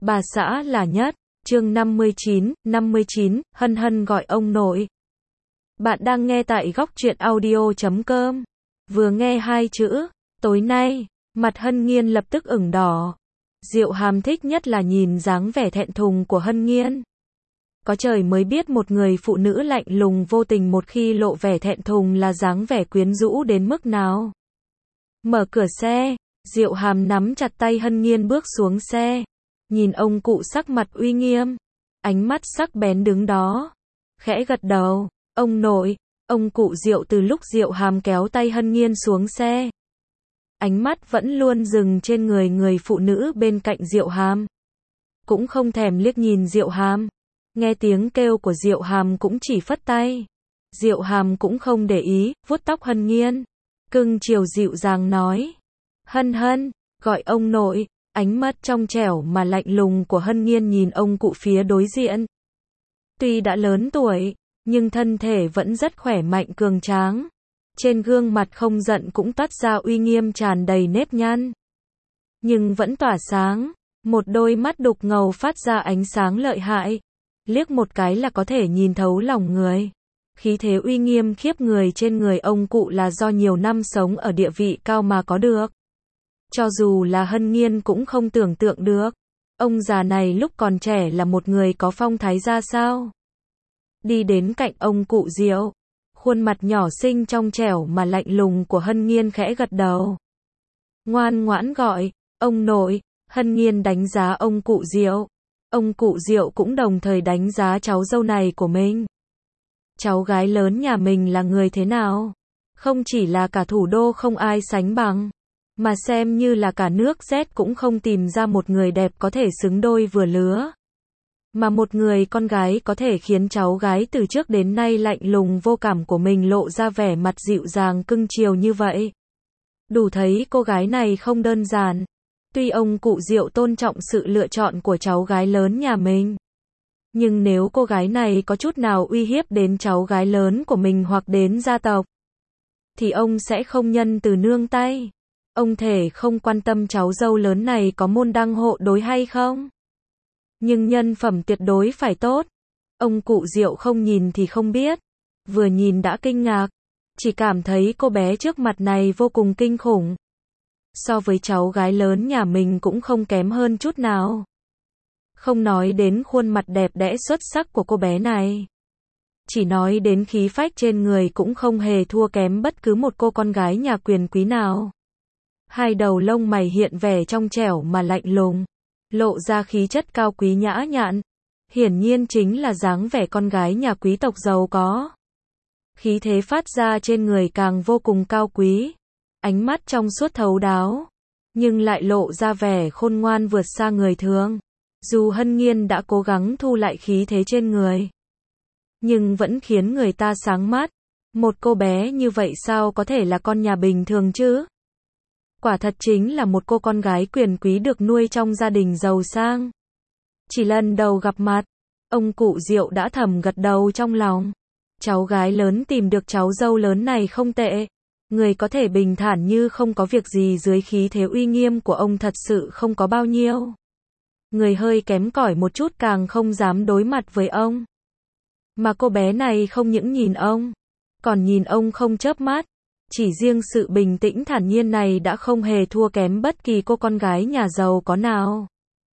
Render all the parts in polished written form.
bà xã là nhất. Chương 59, Hân Hân gọi ông nội. Bạn đang nghe tại góc truyện audio.com. Vừa nghe hai chữ, tối nay, mặt Hân Nghiên lập tức ửng đỏ. Diệu Hàm thích nhất là nhìn dáng vẻ thẹn thùng của Hân Nghiên. Có trời mới biết một người phụ nữ lạnh lùng vô tình một khi lộ vẻ thẹn thùng là dáng vẻ quyến rũ đến mức nào. Mở cửa xe, Diệu Hàm nắm chặt tay Hân Nghiên bước xuống xe. Nhìn ông cụ sắc mặt uy nghiêm, ánh mắt sắc bén đứng đó, khẽ gật đầu. Ông nội. Ông cụ Diệu từ lúc Diệu Hàm kéo tay Hân Nghiên xuống xe, ánh mắt vẫn luôn dừng trên người phụ nữ bên cạnh Diệu Hàm. Cũng không thèm liếc nhìn Diệu Hàm. Nghe tiếng kêu của Diệu Hàm cũng chỉ phất tay. Diệu Hàm cũng không để ý, vuốt tóc Hân Nghiên, cưng chiều dịu dàng nói: Hân Hân, gọi ông nội. Ánh mắt trong trẻo mà lạnh lùng của Hân Nghiên nhìn ông cụ phía đối diện. Tuy đã lớn tuổi, nhưng thân thể vẫn rất khỏe mạnh cường tráng. Trên gương mặt không giận cũng toát ra uy nghiêm tràn đầy nếp nhăn. Nhưng vẫn tỏa sáng, một đôi mắt đục ngầu phát ra ánh sáng lợi hại. Liếc một cái là có thể nhìn thấu lòng người. Khí thế uy nghiêm khiếp người trên người ông cụ là do nhiều năm sống ở địa vị cao mà có được. Cho dù là Hân Nghiên cũng không tưởng tượng được, ông già này lúc còn trẻ là một người có phong thái ra sao. Đi đến cạnh ông cụ Diệu, khuôn mặt nhỏ xinh trong trẻo mà lạnh lùng của Hân Nghiên khẽ gật đầu. Ngoan ngoãn gọi, ông nội. Hân Nghiên đánh giá ông cụ Diệu. Ông cụ Diệu cũng đồng thời đánh giá cháu dâu này của mình. Cháu gái lớn nhà mình là người thế nào? Không chỉ là cả thủ đô không ai sánh bằng, mà xem như là cả nước Z cũng không tìm ra một người đẹp có thể xứng đôi vừa lứa. Mà một người con gái có thể khiến cháu gái từ trước đến nay lạnh lùng vô cảm của mình lộ ra vẻ mặt dịu dàng cưng chiều như vậy. Đủ thấy cô gái này không đơn giản. Tuy ông cụ Diệu tôn trọng sự lựa chọn của cháu gái lớn nhà mình, nhưng nếu cô gái này có chút nào uy hiếp đến cháu gái lớn của mình hoặc đến gia tộc, thì ông sẽ không nhân từ nương tay. Ông thể không quan tâm cháu dâu lớn này có môn đăng hộ đối hay không, nhưng nhân phẩm tuyệt đối phải tốt. Ông cụ Diệu không nhìn thì không biết, vừa nhìn đã kinh ngạc, chỉ cảm thấy cô bé trước mặt này vô cùng kinh khủng. So với cháu gái lớn nhà mình cũng không kém hơn chút nào. Không nói đến khuôn mặt đẹp đẽ xuất sắc của cô bé này, chỉ nói đến khí phách trên người cũng không hề thua kém bất cứ một cô con gái nhà quyền quý nào. Hai đầu lông mày hiện vẻ trong trẻo mà lạnh lùng, lộ ra khí chất cao quý nhã nhặn. Hiển nhiên chính là dáng vẻ con gái nhà quý tộc giàu có. Khí thế phát ra trên người càng vô cùng cao quý. Ánh mắt trong suốt thấu đáo, nhưng lại lộ ra vẻ khôn ngoan vượt xa người thường. Dù Hân Nghiên đã cố gắng thu lại khí thế trên người, nhưng vẫn khiến người ta sáng mắt. Một cô bé như vậy sao có thể là con nhà bình thường chứ? Quả thật chính là một cô con gái quyền quý được nuôi trong gia đình giàu sang. Chỉ lần đầu gặp mặt, ông cụ Diệu đã thầm gật đầu trong lòng. Cháu gái lớn tìm được cháu dâu lớn này không tệ. Người có thể bình thản như không có việc gì dưới khí thế uy nghiêm của ông thật sự không có bao nhiêu. Người hơi kém cỏi một chút càng không dám đối mặt với ông. Mà cô bé này không những nhìn ông, còn nhìn ông không chớp mắt. Chỉ riêng sự bình tĩnh thản nhiên này đã không hề thua kém bất kỳ cô con gái nhà giàu có nào.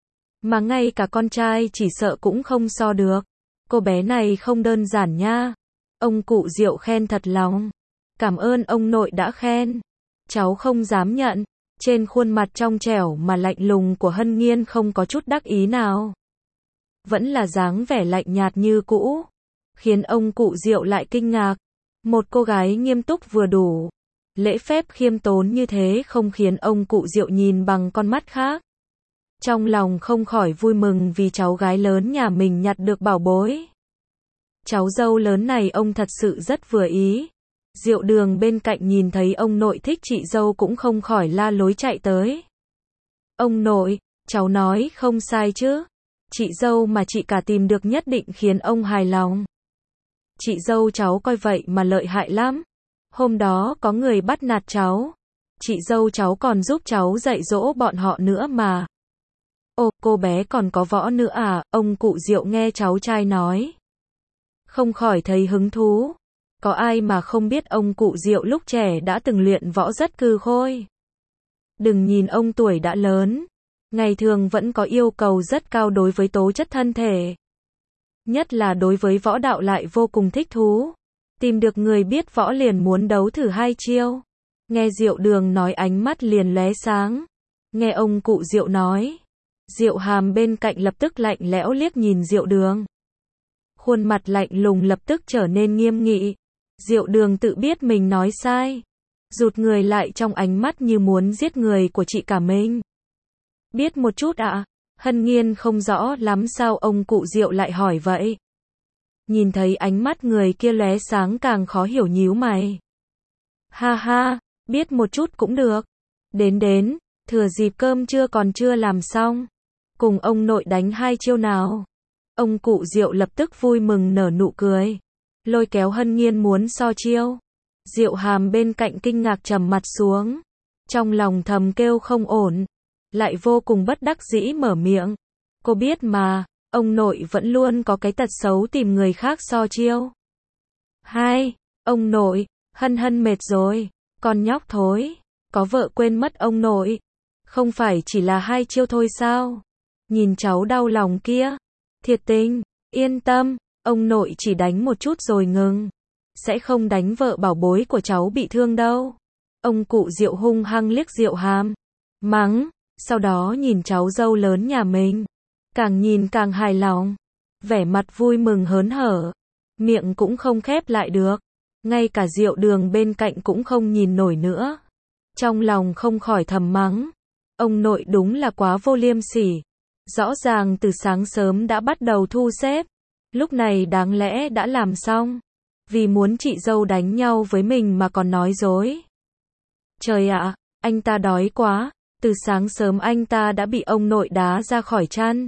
Mà ngay cả con trai chỉ sợ cũng không so được. Cô bé này không đơn giản nha. Ông cụ Diệu khen thật lòng. Cảm ơn ông nội đã khen. Cháu không dám nhận. Trên khuôn mặt trong trẻo mà lạnh lùng của Hân Nghiên không có chút đắc ý nào. Vẫn là dáng vẻ lạnh nhạt như cũ. Khiến ông cụ Diệu lại kinh ngạc. Một cô gái nghiêm túc vừa đủ. Lễ phép khiêm tốn như thế không khiến ông cụ Diệu nhìn bằng con mắt khác. Trong lòng không khỏi vui mừng vì cháu gái lớn nhà mình nhặt được bảo bối. Cháu dâu lớn này ông thật sự rất vừa ý. Diệu Đường bên cạnh nhìn thấy ông nội thích chị dâu cũng không khỏi la lối chạy tới. Ông nội, cháu nói không sai chứ. Chị dâu mà chị cả tìm được nhất định khiến ông hài lòng. Chị dâu cháu coi vậy mà lợi hại lắm. Hôm đó có người bắt nạt cháu. Chị dâu cháu còn giúp cháu dạy dỗ bọn họ nữa mà. Ô, cô bé còn có võ nữa à? Ông cụ Diệu nghe cháu trai nói, không khỏi thấy hứng thú. Có ai mà không biết ông cụ Diệu lúc trẻ đã từng luyện võ rất cừ khôi. Đừng nhìn ông tuổi đã lớn, ngày thường vẫn có yêu cầu rất cao đối với tố chất thân thể. Nhất là đối với võ đạo lại vô cùng thích thú. Tìm được người biết võ liền muốn đấu thử 2 chiêu. Nghe Diệu Đường nói ánh mắt liền lóe sáng. Nghe ông cụ Diệu nói, Diệu Hàm bên cạnh lập tức lạnh lẽo liếc nhìn Diệu Đường. Khuôn mặt lạnh lùng lập tức trở nên nghiêm nghị. Diệu Đường tự biết mình nói sai, rụt người lại trong ánh mắt như muốn giết người của chị cả mình. Biết một chút ạ? Hân Nhiên không rõ lắm sao ông cụ Diệu lại hỏi vậy. Nhìn thấy ánh mắt người kia lóe sáng càng khó hiểu, nhíu mày. Ha ha, biết một chút cũng được. Đến, thừa dịp cơm trưa còn chưa làm xong, cùng ông nội đánh 2 chiêu nào. Ông cụ Diệu lập tức vui mừng nở nụ cười, lôi kéo Hân Nhiên muốn so chiêu. Diệu Hàm bên cạnh kinh ngạc trầm mặt xuống, trong lòng thầm kêu không ổn, lại vô cùng bất đắc dĩ mở miệng. Cô biết mà, ông nội vẫn luôn có cái tật xấu tìm người khác so chiêu. Hai, ông nội, Hân Hân mệt rồi, con nhóc thối, có vợ quên mất ông nội. Không phải chỉ là 2 chiêu thôi sao? Nhìn cháu đau lòng kia. Thiệt tình, yên tâm, ông nội chỉ đánh một chút rồi ngừng. Sẽ không đánh vợ bảo bối của cháu bị thương đâu. Ông cụ Diệu hung hăng liếc Diệu Hàm, mắng, sau đó nhìn cháu dâu lớn nhà mình. Càng nhìn càng hài lòng, vẻ mặt vui mừng hớn hở, miệng cũng không khép lại được. Ngay cả Diệu Đường bên cạnh cũng không nhìn nổi nữa. Trong lòng không khỏi thầm mắng, ông nội đúng là quá vô liêm sỉ. Rõ ràng từ sáng sớm đã bắt đầu thu xếp, lúc này đáng lẽ đã làm xong. Vì muốn chị dâu đánh nhau với mình mà còn nói dối. Trời ạ, anh ta đói quá, từ sáng sớm anh ta đã bị ông nội đá ra khỏi chăn.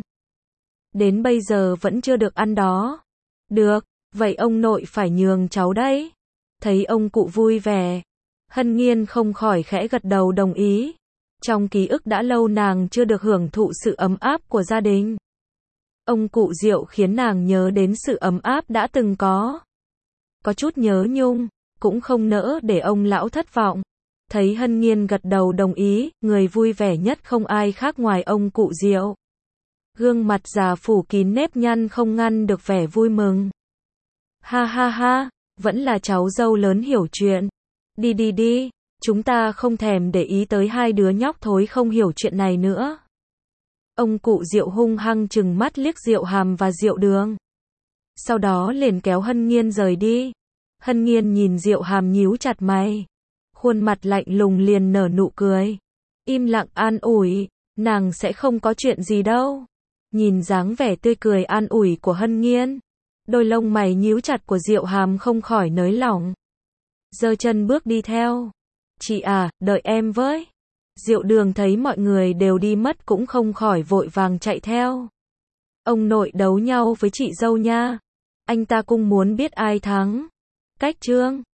Đến bây giờ vẫn chưa được ăn đó. Được, vậy ông nội phải nhường cháu đấy. Thấy ông cụ vui vẻ, Hân Nhiên không khỏi khẽ gật đầu đồng ý. Trong ký ức đã lâu nàng chưa được hưởng thụ sự ấm áp của gia đình. Ông cụ Diệu khiến nàng nhớ đến sự ấm áp đã từng có. Có chút nhớ nhung, cũng không nỡ để ông lão thất vọng. Thấy Hân Nhiên gật đầu đồng ý, người vui vẻ nhất không ai khác ngoài ông cụ Diệu. Gương mặt già phủ kín nếp nhăn không ngăn được vẻ vui mừng. Ha ha ha, vẫn là cháu dâu lớn hiểu chuyện. Đi, chúng ta không thèm để ý tới 2 đứa nhóc thối không hiểu chuyện này nữa. Ông cụ Diệu hung hăng trừng mắt liếc Diệu Hàm và Diệu Đường. Sau đó liền kéo Hân Nhiên rời đi. Hân Nhiên nhìn Diệu Hàm nhíu chặt mày, khuôn mặt lạnh lùng liền nở nụ cười, im lặng an ủi, nàng sẽ không có chuyện gì đâu. Nhìn dáng vẻ tươi cười an ủi của Hân Nhiên, đôi lông mày nhíu chặt của Diệu Hàm không khỏi nới lỏng. Giơ chân bước đi theo. Chị à, đợi em với. Diệu Đường thấy mọi người đều đi mất cũng không khỏi vội vàng chạy theo. Ông nội đấu nhau với chị dâu nha. Anh ta cũng muốn biết ai thắng. Cách chương